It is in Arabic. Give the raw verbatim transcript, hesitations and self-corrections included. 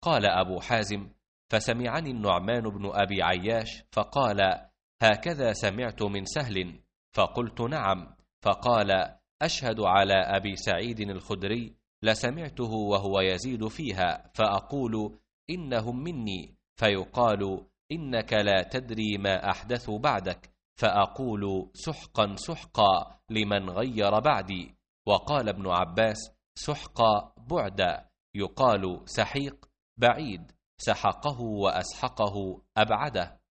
قال أبو حازم: فسمعني النعمان بن أبي عياش فقال: هكذا سمعت من سهل. فقلت: نعم. فقال: أشهد على أبي سعيد الخدري لسمعته وهو يزيد فيها فأقول: إنهم مني، فيقال: إنك لا تدري ما أحدث بعدك، فأقول: سحقا سحقا لمن غير بعدي. وقال ابن عباس: سحقا بعدا، يقال سحيق بعيد، سحقه وأسحقه أبعده.